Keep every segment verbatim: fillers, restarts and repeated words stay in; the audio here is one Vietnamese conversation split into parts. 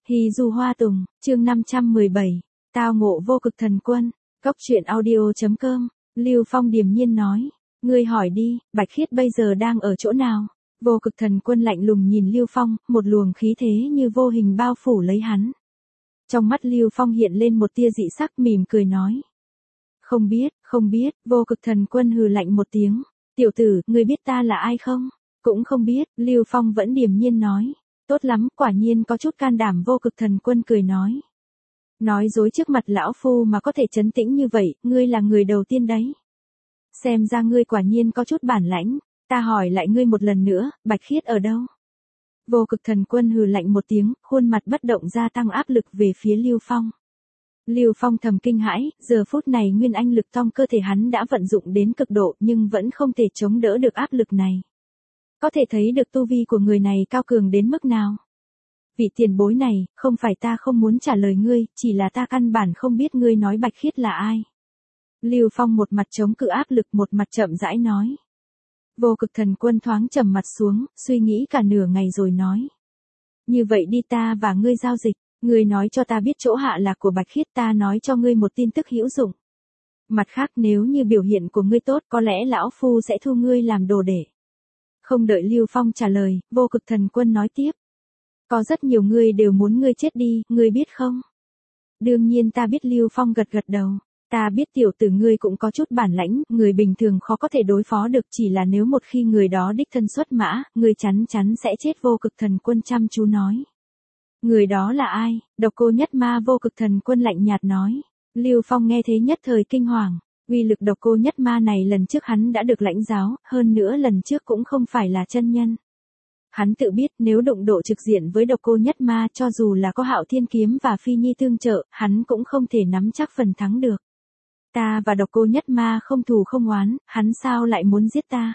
Hy du hoa tùng, chương năm trăm mười bảy, tao ngộ vô cực thần quân, cốc truyện audio chấm com, Lưu Phong điềm nhiên nói, ngươi hỏi đi, Bạch Khiết bây giờ đang ở chỗ nào? Vô cực thần quân lạnh lùng nhìn Lưu Phong, một luồng khí thế như vô hình bao phủ lấy hắn. Trong mắt Lưu Phong hiện lên một tia dị sắc mỉm cười nói. Không biết, không biết, vô cực thần quân hừ lạnh một tiếng, tiểu tử, ngươi biết ta là ai không? Cũng không biết, Lưu Phong vẫn điềm nhiên nói. Tốt lắm, quả nhiên có chút can đảm. Vô cực thần quân cười nói. Nói dối trước mặt lão phu mà có thể trấn tĩnh như vậy, ngươi là người đầu tiên đấy. Xem ra ngươi quả nhiên có chút bản lãnh, ta hỏi lại ngươi một lần nữa, Bạch Khiết ở đâu? Vô cực thần quân hừ lạnh một tiếng, khuôn mặt bất động gia tăng áp lực về phía Lưu Phong. Lưu Phong thầm kinh hãi, giờ phút này nguyên anh lực trong cơ thể hắn đã vận dụng đến cực độ nhưng vẫn không thể chống đỡ được áp lực này. Có thể thấy được tu vi của người này cao cường đến mức nào. Vị tiền bối này, không phải ta không muốn trả lời ngươi, chỉ là ta căn bản không biết ngươi nói Bạch Khiết là ai. Lưu Phong một mặt chống cự áp lực một mặt chậm rãi nói. Vô cực thần quân thoáng trầm mặt xuống, suy nghĩ cả nửa ngày rồi nói. Như vậy đi, ta và ngươi giao dịch, ngươi nói cho ta biết chỗ hạ lạc của Bạch Khiết, ta nói cho ngươi một tin tức hữu dụng. Mặt khác, nếu như biểu hiện của ngươi tốt, có lẽ lão phu sẽ thu ngươi làm đồ đệ. Không đợi Lưu Phong trả lời, vô cực thần quân nói tiếp. Có rất nhiều người đều muốn ngươi chết đi, ngươi biết không? Đương nhiên ta biết. Lưu Phong gật gật đầu. Ta biết tiểu tử ngươi cũng có chút bản lãnh, người bình thường khó có thể đối phó được, chỉ là nếu một khi người đó đích thân xuất mã, ngươi chắn chắn sẽ chết. Vô cực thần quân chăm chú nói. Người đó là ai? Độc Cô Nhất Ma. Vô cực thần quân lạnh nhạt nói. Lưu Phong nghe thế nhất thời kinh hoàng. Uy lực Độc Cô Nhất Ma này lần trước hắn đã được lãnh giáo, hơn nữa lần trước cũng không phải là chân nhân. Hắn tự biết nếu đụng độ trực diện với Độc Cô Nhất Ma, cho dù là có Hạo Thiên Kiếm và Phi Nhi tương trợ, hắn cũng không thể nắm chắc phần thắng được. Ta và Độc Cô Nhất Ma không thù không oán, hắn sao lại muốn giết ta?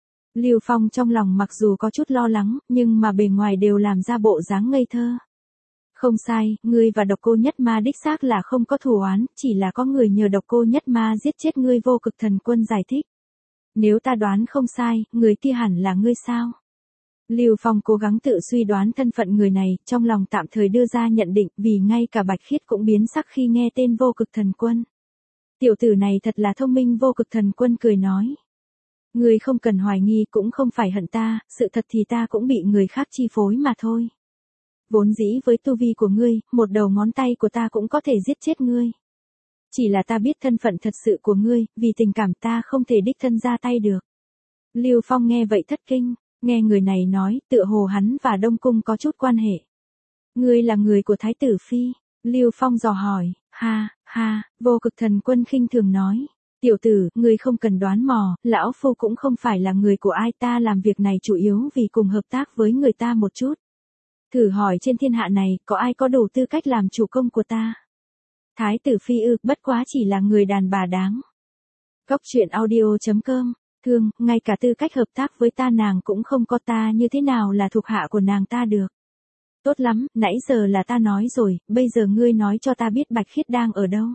Lưu Phong trong lòng mặc dù có chút lo lắng, nhưng mà bề ngoài đều làm ra bộ dáng ngây thơ. Không sai, ngươi và Độc Cô Nhất Ma đích xác là không có thù oán, chỉ là có người nhờ Độc Cô Nhất Ma giết chết ngươi. Vô cực thần quân giải thích. Nếu ta đoán không sai, người kia hẳn là ngươi sao? Lưu Phong cố gắng tự suy đoán thân phận người này, trong lòng tạm thời đưa ra nhận định, vì ngay cả Bạch Khiết cũng biến sắc khi nghe tên vô cực thần quân. Tiểu tử này thật là thông minh. Vô cực thần quân cười nói. Ngươi không cần hoài nghi, cũng không phải hận ta, sự thật thì ta cũng bị người khác chi phối mà thôi. Vốn dĩ với tu vi của ngươi, một đầu ngón tay của ta cũng có thể giết chết ngươi. Chỉ là ta biết thân phận thật sự của ngươi, vì tình cảm ta không thể đích thân ra tay được. Lưu Phong nghe vậy thất kinh, nghe người này nói, tựa hồ hắn và Đông Cung có chút quan hệ. Ngươi là người của Thái tử Phi? Lưu Phong dò hỏi. Ha, ha, vô cực thần quân khinh thường nói. Tiểu tử, ngươi không cần đoán mò, lão phu cũng không phải là người của ai, ta làm việc này chủ yếu vì cùng hợp tác với người ta một chút. Thử hỏi trên thiên hạ này, có ai có đủ tư cách làm chủ công của ta? Thái tử Phi ư, bất quá chỉ là người đàn bà đáng. Cốc truyện audio chấm com, thương, ngay cả tư cách hợp tác với ta nàng cũng không có, ta như thế nào là thuộc hạ của nàng ta được? Tốt lắm, nãy giờ là ta nói rồi, bây giờ ngươi nói cho ta biết Bạch Khiết đang ở đâu?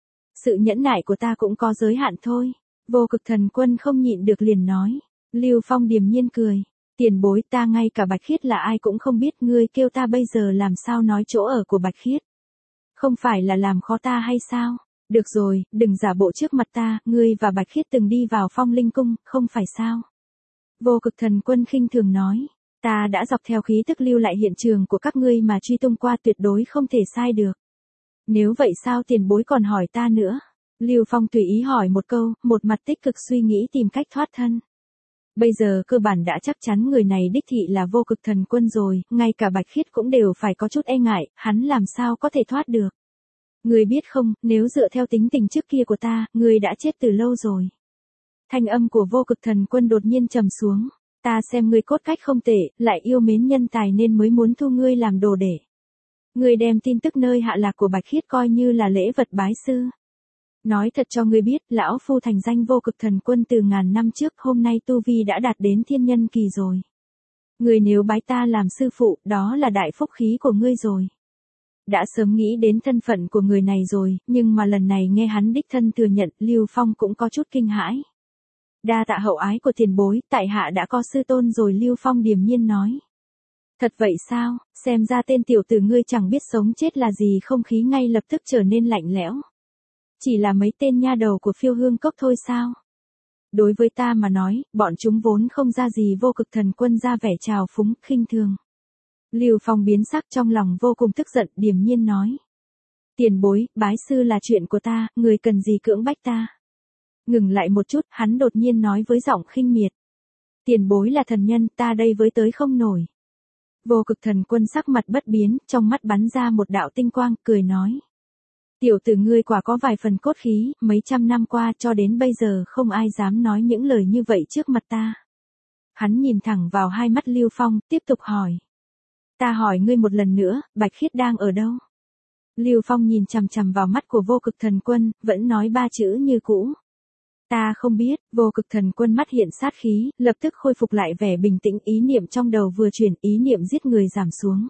Sự nhẫn nại của ta cũng có giới hạn thôi. Vô cực thần quân không nhịn được liền nói. Lưu Phong điềm nhiên cười. Tiền bối, ta ngay cả Bạch Khiết là ai cũng không biết, ngươi kêu ta bây giờ làm sao nói chỗ ở của Bạch Khiết? Không phải là làm khó ta hay sao? Được rồi, đừng giả bộ trước mặt ta, ngươi và Bạch Khiết từng đi vào Phong Linh Cung, không phải sao? Vô cực thần quân khinh thường nói. Ta đã dọc theo khí tức lưu lại hiện trường của các ngươi mà truy tung qua, tuyệt đối không thể sai được. Nếu vậy sao tiền bối còn hỏi ta nữa? Lưu Phong tùy ý hỏi một câu, một mặt tích cực suy nghĩ tìm cách thoát thân. Bây giờ cơ bản đã chắc chắn người này đích thị là vô cực thần quân rồi, ngay cả Bạch Khiết cũng đều phải có chút e ngại, hắn làm sao có thể thoát được. Ngươi biết không, nếu dựa theo tính tình trước kia của ta, ngươi đã chết từ lâu rồi. Thanh âm của vô cực thần quân đột nhiên trầm xuống. Ta xem ngươi cốt cách không tệ, lại yêu mến nhân tài nên mới muốn thu ngươi làm đồ đệ. Ngươi đem tin tức nơi hạ lạc của Bạch Khiết coi như là lễ vật bái sư. Nói thật cho ngươi biết, lão phu thành danh vô cực thần quân từ ngàn năm trước, hôm nay tu vi đã đạt đến thiên nhân kỳ rồi. Ngươi nếu bái ta làm sư phụ, đó là đại phúc khí của ngươi rồi. Đã sớm nghĩ đến thân phận của người này rồi, nhưng mà lần này nghe hắn đích thân thừa nhận, Lưu Phong cũng có chút kinh hãi. Đa tạ hậu ái của tiền bối, tại hạ đã có sư tôn rồi. Lưu Phong điềm nhiên nói. Thật vậy sao, xem ra tên tiểu tử ngươi chẳng biết sống chết là gì, không khí ngay lập tức trở nên lạnh lẽo. Chỉ là mấy tên nha đầu của Phiêu Hương Cốc thôi sao? Đối với ta mà nói, bọn chúng vốn không ra gì. Vô Cực Thần Quân ra vẻ trào phúng, khinh thường. Lưu Phong biến sắc, trong lòng vô cùng tức giận, điềm nhiên nói. Tiền bối, bái sư là chuyện của ta, người cần gì cưỡng bách ta? Ngừng lại một chút, hắn đột nhiên nói với giọng khinh miệt. Tiền bối là thần nhân, ta đây với tới không nổi. Vô Cực Thần Quân sắc mặt bất biến, trong mắt bắn ra một đạo tinh quang, cười nói. Tiểu tử ngươi quả có vài phần cốt khí, mấy trăm năm qua cho đến bây giờ không ai dám nói những lời như vậy trước mặt ta. Hắn nhìn thẳng vào hai mắt Lưu Phong, tiếp tục hỏi. Ta hỏi ngươi một lần nữa, Bạch Khiết đang ở đâu? Lưu Phong nhìn chằm chằm vào mắt của Vô Cực Thần Quân, vẫn nói ba chữ như cũ. Ta không biết. Vô Cực Thần Quân mắt hiện sát khí, lập tức khôi phục lại vẻ bình tĩnh, ý niệm trong đầu vừa chuyển, ý niệm giết người giảm xuống.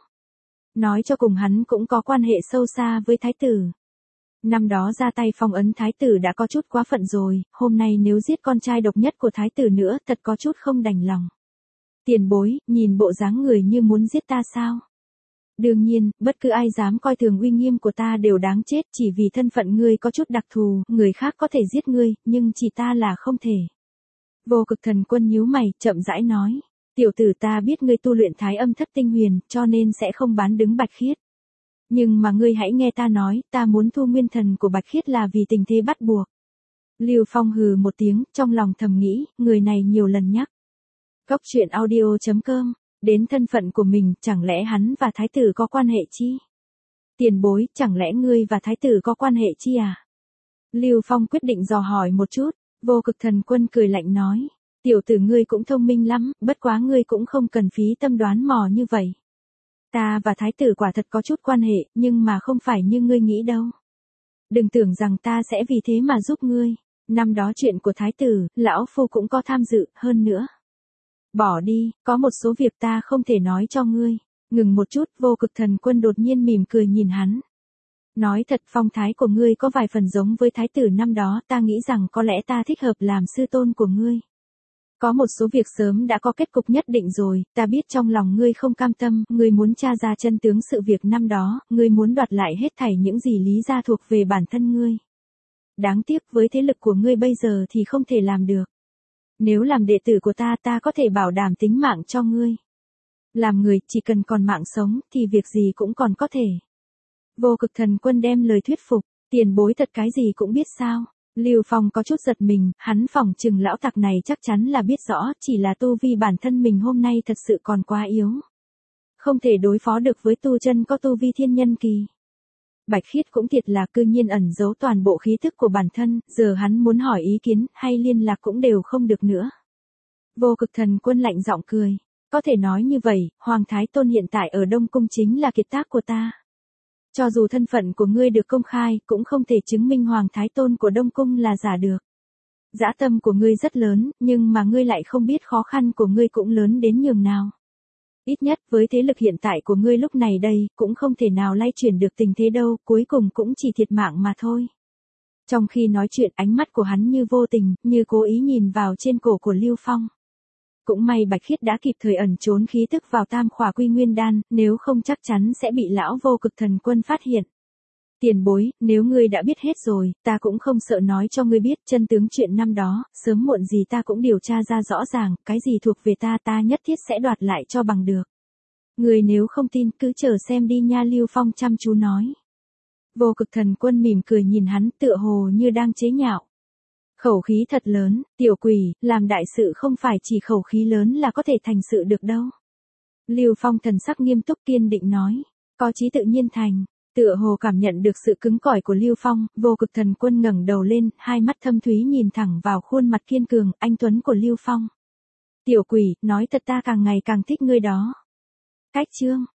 Nói cho cùng hắn cũng có quan hệ sâu xa với thái tử. Năm đó ra tay phong ấn thái tử đã có chút quá phận rồi, hôm nay nếu giết con trai độc nhất của thái tử nữa, thật có chút không đành lòng. Tiền bối, nhìn bộ dáng người như muốn giết ta sao? Đương nhiên, bất cứ ai dám coi thường uy nghiêm của ta đều đáng chết, chỉ vì thân phận ngươi có chút đặc thù, người khác có thể giết ngươi, nhưng chỉ ta là không thể. Vô Cực Thần Quân nhíu mày, chậm rãi nói. Tiểu tử, ta biết ngươi tu luyện Thái Âm Thất Tinh Huyền, cho nên sẽ không bán đứng Bạch Khiết. Nhưng mà ngươi hãy nghe ta nói, ta muốn thu nguyên thần của Bạch Khiết là vì tình thế bắt buộc. Lưu Phong hừ một tiếng, trong lòng thầm nghĩ, người này nhiều lần nhắc. Cốc truyện audio chấm com, đến thân phận của mình, chẳng lẽ hắn và thái tử có quan hệ chi? Tiền bối, chẳng lẽ ngươi và thái tử có quan hệ chi à? Lưu Phong quyết định dò hỏi một chút. Vô Cực Thần Quân cười lạnh nói. Tiểu tử ngươi cũng thông minh lắm, bất quá ngươi cũng không cần phí tâm đoán mò như vậy. Ta và thái tử quả thật có chút quan hệ, nhưng mà không phải như ngươi nghĩ đâu. Đừng tưởng rằng ta sẽ vì thế mà giúp ngươi. Năm đó chuyện của thái tử, lão phu cũng có tham dự, hơn nữa. Bỏ đi, có một số việc ta không thể nói cho ngươi. Ngừng một chút, Vô Cực Thần Quân đột nhiên mỉm cười nhìn hắn. Nói thật, phong thái của ngươi có vài phần giống với thái tử năm đó, ta nghĩ rằng có lẽ ta thích hợp làm sư tôn của ngươi. Có một số việc sớm đã có kết cục nhất định rồi, ta biết trong lòng ngươi không cam tâm, ngươi muốn tra ra chân tướng sự việc năm đó, ngươi muốn đoạt lại hết thảy những gì lý ra thuộc về bản thân ngươi. Đáng tiếc với thế lực của ngươi bây giờ thì không thể làm được. Nếu làm đệ tử của ta, ta có thể bảo đảm tính mạng cho ngươi. Làm người, chỉ cần còn mạng sống, thì việc gì cũng còn có thể. Vô Cực Thần Quân đem lời thuyết phục, tiền bối thật cái gì cũng biết sao. Lưu Phong có chút giật mình, hắn phỏng chừng lão tặc này chắc chắn là biết rõ, chỉ là tu vi bản thân mình hôm nay thật sự còn quá yếu. Không thể đối phó được với tu chân có tu vi thiên nhân kỳ. Bạch Khiết cũng thiệt là cư nhiên ẩn giấu toàn bộ khí thức của bản thân, giờ hắn muốn hỏi ý kiến hay liên lạc cũng đều không được nữa. Vô Cực Thần Quân lạnh giọng cười. Có thể nói như vậy, Hoàng Thái Tôn hiện tại ở Đông Cung chính là kiệt tác của ta. Cho dù thân phận của ngươi được công khai, cũng không thể chứng minh Hoàng Thái Tôn của Đông Cung là giả được. Dã tâm của ngươi rất lớn, nhưng mà ngươi lại không biết khó khăn của ngươi cũng lớn đến nhường nào. Ít nhất với thế lực hiện tại của ngươi lúc này đây, cũng không thể nào lay chuyển được tình thế đâu, cuối cùng cũng chỉ thiệt mạng mà thôi. Trong khi nói chuyện, ánh mắt của hắn như vô tình, như cố ý nhìn vào trên cổ của Lưu Phong. Cũng may Bạch Khiết đã kịp thời ẩn trốn khí tức vào Tam Khỏa Quy Nguyên Đan, nếu không chắc chắn sẽ bị lão Vô Cực Thần Quân phát hiện. Tiền bối, nếu ngươi đã biết hết rồi, ta cũng không sợ nói cho ngươi biết chân tướng chuyện năm đó, sớm muộn gì ta cũng điều tra ra rõ ràng, cái gì thuộc về ta ta nhất thiết sẽ đoạt lại cho bằng được. Ngươi nếu không tin cứ chờ xem đi nha. Lưu Phong chăm chú nói. Vô Cực Thần Quân mỉm cười nhìn hắn, tựa hồ như đang chế nhạo. Khẩu khí thật lớn, tiểu quỷ, làm đại sự không phải chỉ khẩu khí lớn là có thể thành sự được đâu. Lưu Phong thần sắc nghiêm túc kiên định nói, có chí tự nhiên thành. Tựa hồ cảm nhận được sự cứng cỏi của Lưu Phong, Vô Cực Thần Quân ngẩng đầu lên, hai mắt thâm thúy nhìn thẳng vào khuôn mặt kiên cường, anh tuấn của Lưu Phong. Tiểu quỷ, nói thật ta càng ngày càng thích ngươi đó. Cách chương